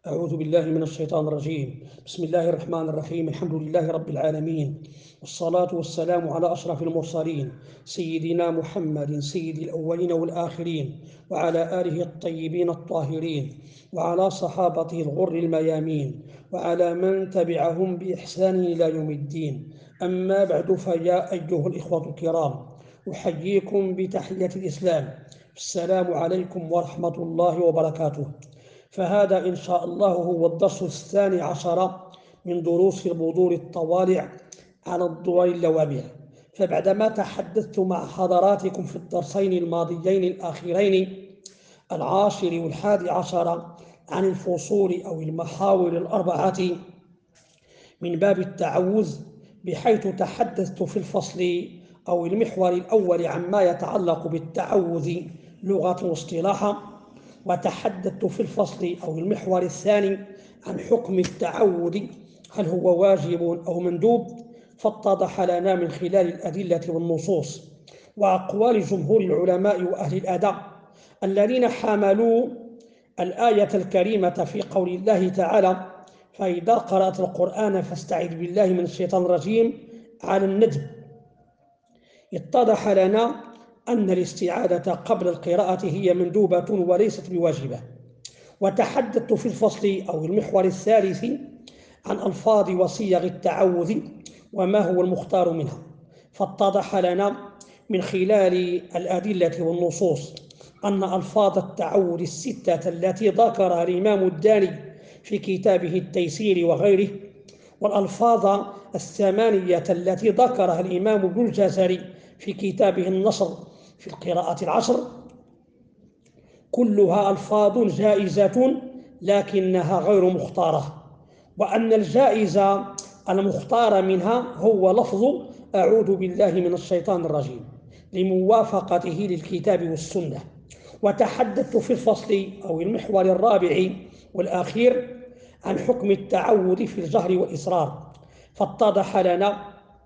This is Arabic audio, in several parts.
أعوذ بالله من الشيطان الرجيم. بسم الله الرحمن الرحيم. الحمد لله رب العالمين، والصلاة والسلام على أشرف المرسلين سيدنا محمد سيد الأولين والآخرين، وعلى آله الطيبين الطاهرين، وعلى صحابته الغر الميامين، وعلى من تبعهم بإحسان إلى يوم الدين. أما بعد، فيا أيها الإخوة الكرام، أحييكم بتحية الإسلام. السلام عليكم ورحمة الله وبركاته. فهذا إن شاء الله هو الدرس 12 من دروس البذور الطوالع على الدول اللوامع. فبعدما تحدثت مع حضراتكم في الدرسين الماضيين الأخيرين 10 و11 عن الفصول أو المحاور الأربعة من باب التعوذ، بحيث تحدثت في الفصل أو المحور الأول عما يتعلق بالتعوذ لغة واصطلاحا، وتحدثت في الفصل أو المحور الثاني عن حكم التعوذ، هل هو واجب أو مندوب، فاتضح لنا من خلال الأدلة والنصوص وأقوال جمهور العلماء وأهل الأداء الذين حملوا الآية الكريمة في قول الله تعالى: فإذا قرأت القرآن فاستعذ بالله من الشيطان الرجيم، على الندب. اتضح لنا أن الاستعاذة قبل القراءة هي مندوبة وليست بواجبة. وتحدثت في الفصل أو المحور الثالث عن ألفاظ وصيغ التعوذ وما هو المختار منها، فاتضح لنا من خلال الأدلة والنصوص أن ألفاظ التعوذ الستة التي ذكرها الإمام الداني في كتابه التيسير وغيره، والألفاظ الثمانية التي ذكرها الإمام ابن الجزري في كتابه النصر في القراءة العشر، كلها ألفاظ جائزة لكنها غير مختارة، وأن الجائزة المختار منها هو لفظ أعوذ بالله من الشيطان الرجيم لموافقته للكتاب والسنة. وتحدثت في الفصل أو المحور الرابع والأخير عن حكم التعوذ في الجهر والإصرار، فاتضح لنا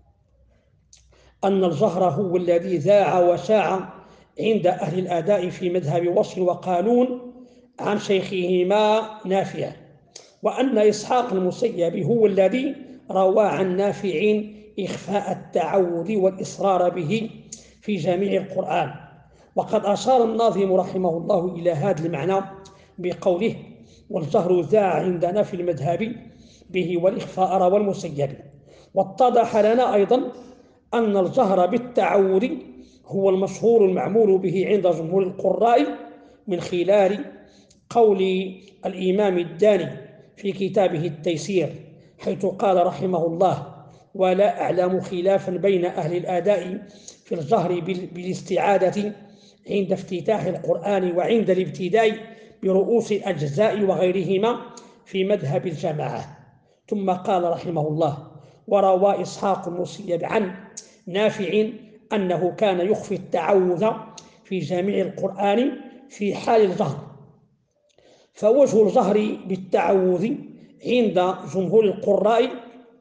أن الجهر هو الذي ذاع وشاع عند أهل الأداء في مذهب وصف وقالون عن شيخهما نافع، وأن إسحاق المسيب هو الذي روى عن نافع إخفاء التعوذ والإصرار به في جميع القرآن. وقد أشار الناظم رحمه الله إلى هذا المعنى بقوله: والجهر ذاع عندنا في المذهب به والإخفاء روى المسيب. واتضح لنا أيضا أن الجهر بالتعوذ هو المشهور المعمول به عند جمهور القراء من خلال قول الإمام الداني في كتابه التيسير، حيث قال رحمه الله: ولا أعلم خلافا بين أهل الأداء في الجهر بالاستعاذة عند افتتاح القرآن وعند الابتداء برؤوس الأجزاء وغيرهما في مذهب الجماعة. ثم قال رحمه الله: وروى إسحاق المسيب عن نافع أنه كان يخفي التعوذ في جميع القرآن في حال الجهر. فوجه الجهر بالتعوذ عند جمهور القراء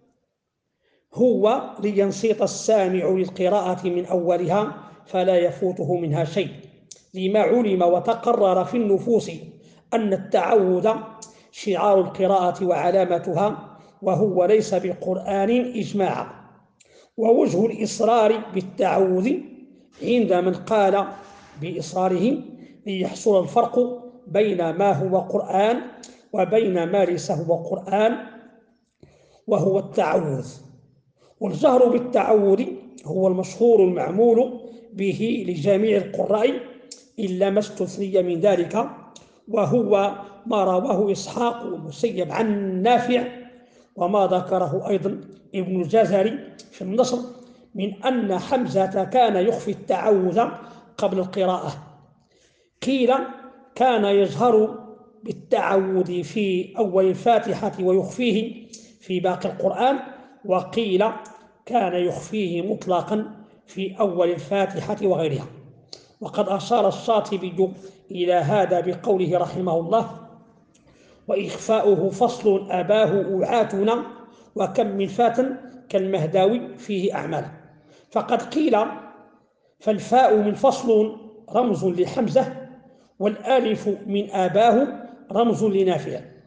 هو لينصت السامع للقراءة من أولها فلا يفوته منها شيء، لما علم وتقرر في النفوس أن التعوذ شعار القراءة وعلامتها، وهو ليس بقرآن إجماعا. ووجه الإصرار بالتعوذ عند من قال بإصراره ليحصل الفرق بين ما هو قرآن وبين ما ليس هو قرآن، وهو التعوذ. والجهر بالتعوذ هو المشهور المعمول به لجميع القراء إلا ما استثني من ذلك، وهو ما رواه إسحاق المسيب عن نافع، وما ذكره أيضا ابن الجزري في النصر من أن حمزة كان يخفي التعوذ قبل القراءة. قيل كان يجهر بالتعوذ في أول الفاتحة ويخفيه في باقي القرآن، وقيل كان يخفيه مطلقا في أول الفاتحة وغيرها. وقد أشار الشاطبي إلى هذا بقوله رحمه الله: وإخفاؤه فصل أباه أعاتنا وكم من فات كالمهداوي فيه أعمال. فقد قيل فالفاء من فصل رمز لحمزة، والآلف من آباه رمز لنافع.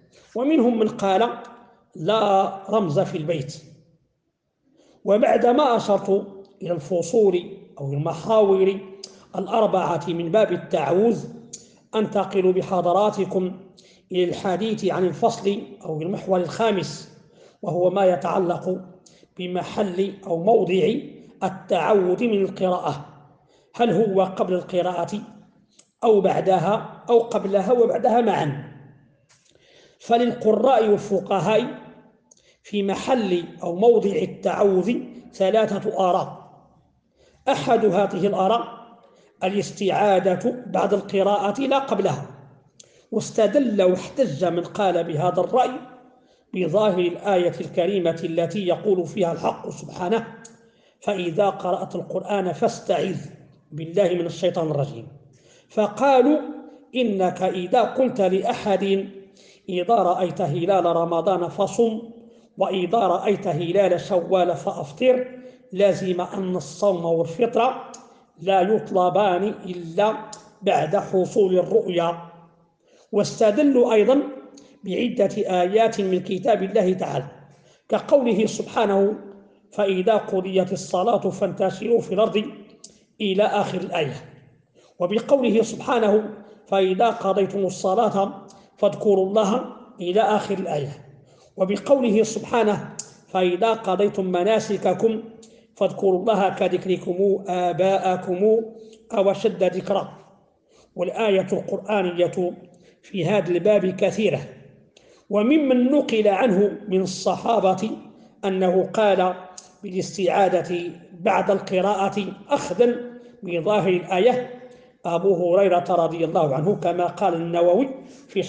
ومنهم من قال لا رمز في البيت. وبعدما أشرت إلى الفصول أو المحاور الأربعة من باب التعوذ، أنتقل بحضراتكم إلى الحديث عن الفصل أو المحور الخامس، وهو ما يتعلق بمحل أو موضع التعوذ من القراءة. هل هو قبل القراءة أو بعدها أو قبلها وبعدها معا؟ فللقراء والفقهاء في محل أو موضع التعوذ ثلاثة آراء. أحد هذه الآراء الاستعادة بعد القراءة لا قبلها، واستدل واحتج من قال بهذا الرأي بظاهر الآية الكريمة التي يقول فيها الحق سبحانه: فإذا قرأت القرآن فاستعذ بالله من الشيطان الرجيم. فقالوا إنك إذا قلت لأحد إذا رأيت هلال رمضان فصم، وإذا رأيت هلال شوال فأفطر، لازم أن الصوم والفطر لا يطلبان إلا بعد حصول الرؤيا. واستدلوا أيضا بعدة آيات من كتاب الله تعالى، كقوله سبحانه: فإذا قضيت الصلاة فانتشروا في الأرض إلى آخر الآية، وبقوله سبحانه: فإذا قضيتم الصلاة فاذكروا الله إلى آخر الآية، وبقوله سبحانه: فإذا قضيتم مناسككم فاذكروا الله كذكركم آباءكم أو أشد ذكرا. والآية القرآنية في هذا الباب كثيرة، وممن نقل عنه من الصحابة أنه قال بالاستعادة بعد القراءة أخذا بظاهر الآية أبو هريرة رضي الله عنه، كما قال النووي في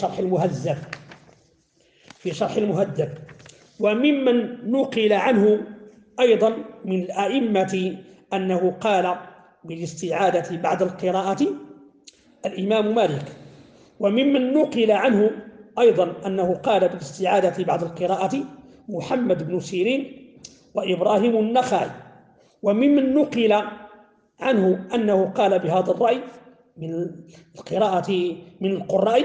شرح المهذب. وممن نقل عنه أيضا من الأئمة أنه قال بالاستعادة بعد القراءة الإمام مالك. وممن نقل عنه أيضا أنه قال بالاستعادة بعد القراءة محمد بن سيرين وإبراهيم النخعي. وممن نقل عنه أنه قال بهذا الرأي من القراءة من القراء،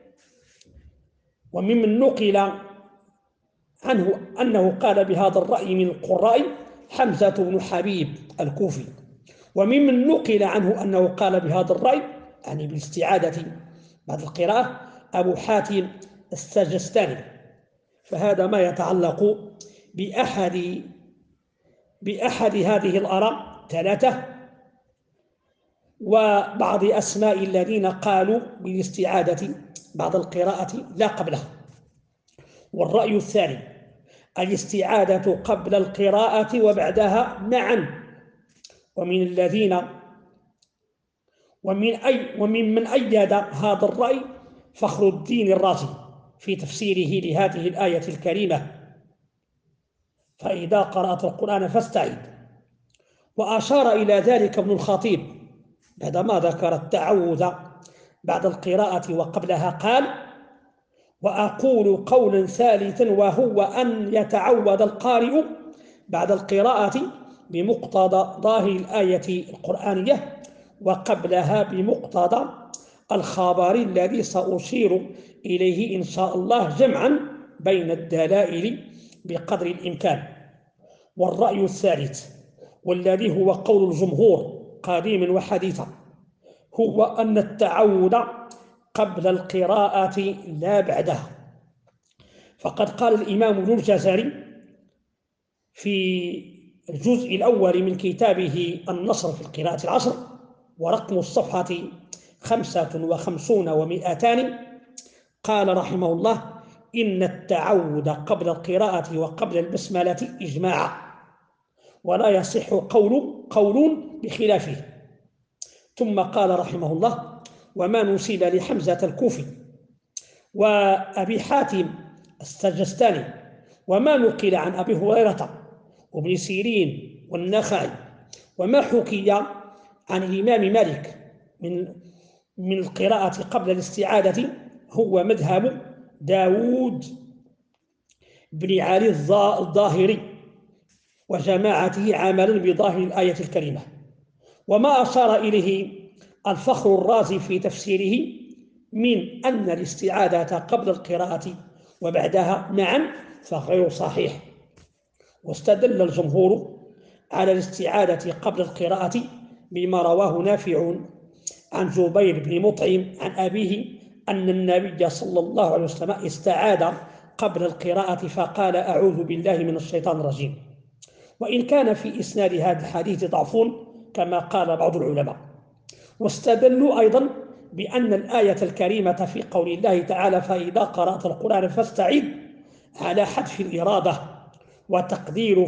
وممن نقل عنه أنه قال بهذا الرأي من القراء حمزة بن حبيب الكوفي. وممن نقل عنه أنه قال بهذا الرأي يعني بالاستعادة بعد القراءة أبو حاتم السجستاني. فهذا ما يتعلق بأحد هذه الآراء ثلاثة، وبعض أسماء الذين قالوا بالاستعادة بعد القراءة لا قبلها. والرأي الثاني الاستعادة قبل القراءة وبعدها معا. وممن أيد هذا الرأي فخر الدين الرازي في تفسيره لهذه الآية الكريمة: فإذا قرأت القرآن فاستعذ. وأشار إلى ذلك ابن الخطيب بعدما ذكر التعوذ بعد القراءة وقبلها قال: وأقول قولا ثالثا، وهو أن يتعوذ القارئ بعد القراءة بمقتضى ظاهر الآية القرآنية وقبلها بمقتضى الخبر الذي سأشير إليه إن شاء الله جمعا بين الدلائل بقدر الإمكان. والرأي الثالث والذي هو قول الجمهور قديما وحديثا هو أن التعوذ قبل القراءة لا بعدها. فقد قال الإمام ابن الجزري في الجزء الأول من كتابه النصر في القراءة العشر ورقم الصفحة 55 و200 قال رحمه الله: إن التعوذ قبل القراءة وقبل البسملة إجماعا، ولا يصح قول بخلافه. ثم قال رحمه الله: وما نسب لحمزة الكوفي وأبي حاتم السجستاني وما نقل عن أبي هريرة وابن سيرين والنخعي وما حكي عن الإمام مالك من القراءة قبل الاستعادة هو مذهب داود بن علي الظاهري وجماعته عملا بظاهر الآية الكريمة. وما أشار إليه الفخر الرازي في تفسيره من أن الاستعادة قبل القراءة وبعدها معا فغير صحيح. واستدل الجمهور على الاستعادة قبل القراءة بما رواه نافع عن جبير بن مطعم عن أبيه أن النبي صلى الله عليه وسلم استعاد قبل القراءة فقال أعوذ بالله من الشيطان الرجيم، وإن كان في إسناد هذا الحديث ضعف كما قال بعض العلماء. واستدلوا أيضا بأن الآية الكريمة في قول الله تعالى فإذا قرأت القرآن فاستعذ على حذف الإرادة وتقدير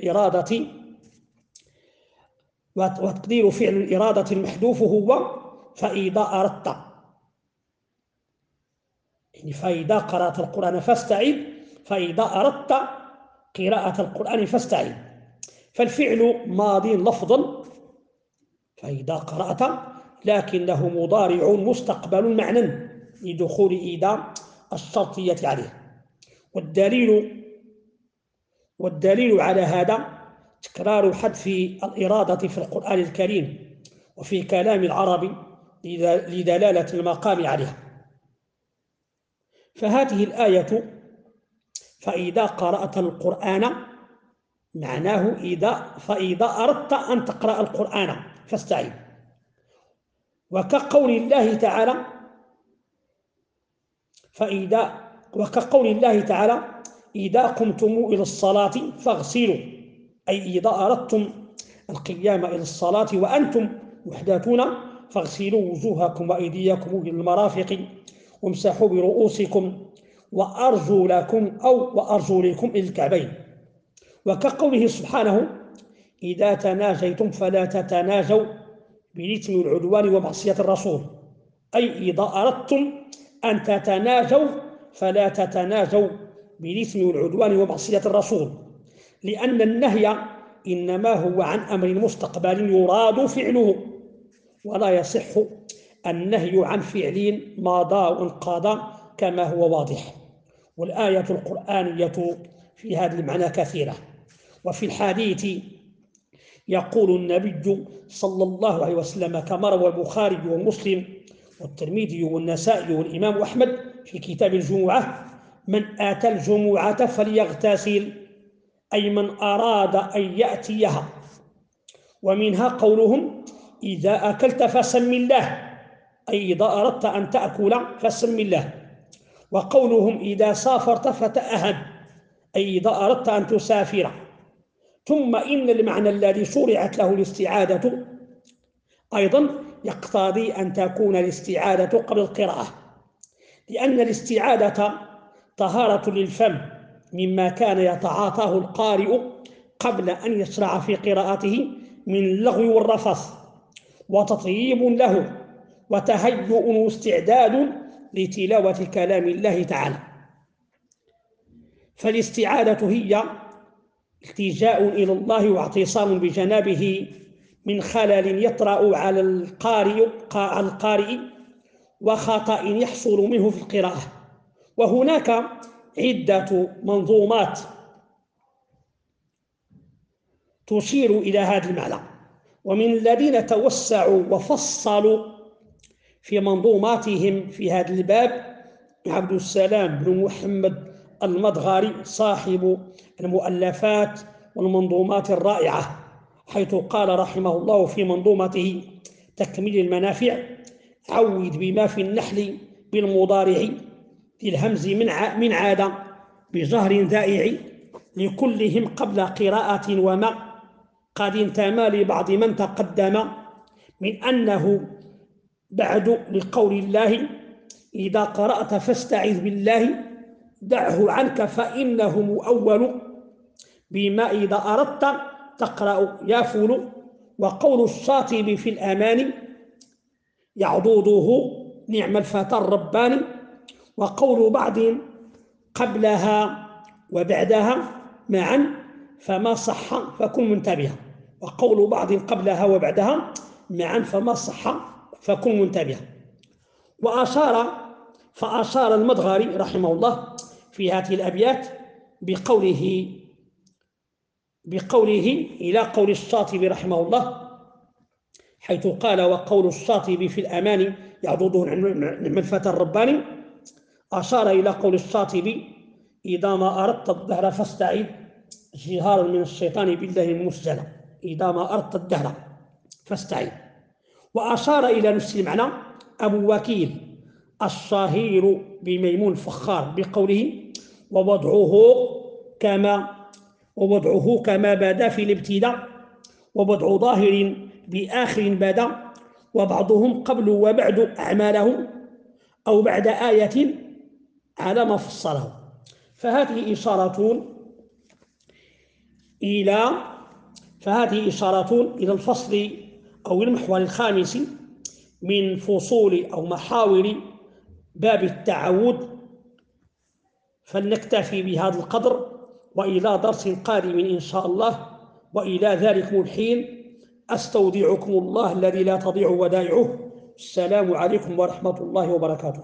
فعل الإرادة المحذوف هو فإذا أردت، يعني فإذا قرأت القرآن فاستعذ، فإذا أردت قراءة القرآن فاستعذ، فالفعل ماض لفظا فإذا قرأت، لكنه مضارع مستقبل معنى لدخول إذا الشرطية عليه. والدليل على هذا تكرار حذف الإرادة في القرآن الكريم وفي كلام العرب لدلالة المقام عليها. فهذه الآية فإذا قرأت القرآن معناه فإذا أردت أن تقرأ القرآن فاستعذ. وكقول الله تعالى إذا قمتم إلى الصلاة فاغسلوا، أي إذا أردتم القيام إلى الصلاة وأنتم محدثون فاغسلوا وجوهكم وأيديكم إلى المرافق وامسحوا برؤوسكم وأرجلكم إلى الكعبين. وكقوله سبحانه إذا تناجيتم فلا تتناجوا بالإثم والعدوان ومعصية الرسول، أي إذا أردتم أن تتناجوا فلا تتناجوا بالإثم والعدوان ومعصية الرسول، لأن النهي إنما هو عن أمر مستقبل يراد فعله، ولا يصح النهي عن فعل ماضى وانقضى كما هو واضح. والآية القرآنية في هذا المعنى كثيرة. وفي الحديث يقول النبي صلى الله عليه وسلم كما روى البخاري ومسلم والترمذي والنسائي والإمام أحمد في كتاب الجمعة من آتى الجمعة فليغتسل، أي من أراد أن يأتيها. ومنها قولهم إذا أكلت فسم الله، أي إذا أردت أن تأكل فسم الله. وقولهم إذا سافرت فتأهب، أي إذا أردت أن تسافر. ثم إن المعنى الذي شرعت له الاستعادة أيضا يقتضي أن تكون الاستعادة قبل القراءة، لأن الاستعادة طهارة للفم مما كان يتعاطاه القارئ قبل أن يشرع في قراءته من اللغو والرفث، وتطييب له وتهيؤ واستعداد لتلاوة كلام الله تعالى. فالاستعادة هي التجاء إلى الله واعتصام بجنابه من خلل يطرأ على القارئ وخطأ يحصل منه في القراءة. وهناك عدة منظومات تشير إلى هذا المعنى، ومن الذين توسعوا وفصلوا في منظوماتهم في هذا الباب عبد السلام بن محمد المدغري صاحب المؤلفات والمنظومات الرائعة، حيث قال رحمه الله في منظومته تكميل المنافع عود بما في النحل بالمضارع للهمز من عاد بجهر ذائع لكلهم قبل قراءة وما قد انتمى لبعض من تقدم من أنه بعد لقول الله إذا قرأت فاستعذ بالله دعه عنك فإنه مؤول بما إذا أردت تقرأ يافول. وقول الشاطب في الأمان يعضوده نعم الفتى الرباني. وقول بعض قبلها وبعدها معا فما صح فكن منتبها، وقول بعض قبلها وبعدها معا فما صح فكن منتبها. فأشار المدغري رحمه الله في هذه الأبيات بقوله إلى قول الشاطبي رحمه الله، حيث قال وقول الشاطبي في الأمان يعضده نعم الفتى الرباني، أشار إلى قول الشاطبي: إذا ما أردت الدهر فاستعذ جهارا من الشيطان بالله المسجل. إذا ما أردت الدهر فاستعذ. وأشار إلى نفس المعنى أبو وكيل الشهير بميمون الفخار بقوله: ووضعه كما بدا في الابتداء، ووضع ظاهر بآخر بدا، وبعضهم قبل وبعد أعماله، أو بعد آية على ما فصله. فهذه إشارات إلى الفصل أو المحور الخامس من فصول أو محاور باب التعود. فلنكتفي بهذا القدر، وإلى درس قادم إن شاء الله. وإلى ذلكم الحين أستودعكم الله الذي لا تضيع ودائعه. السلام عليكم ورحمة الله وبركاته.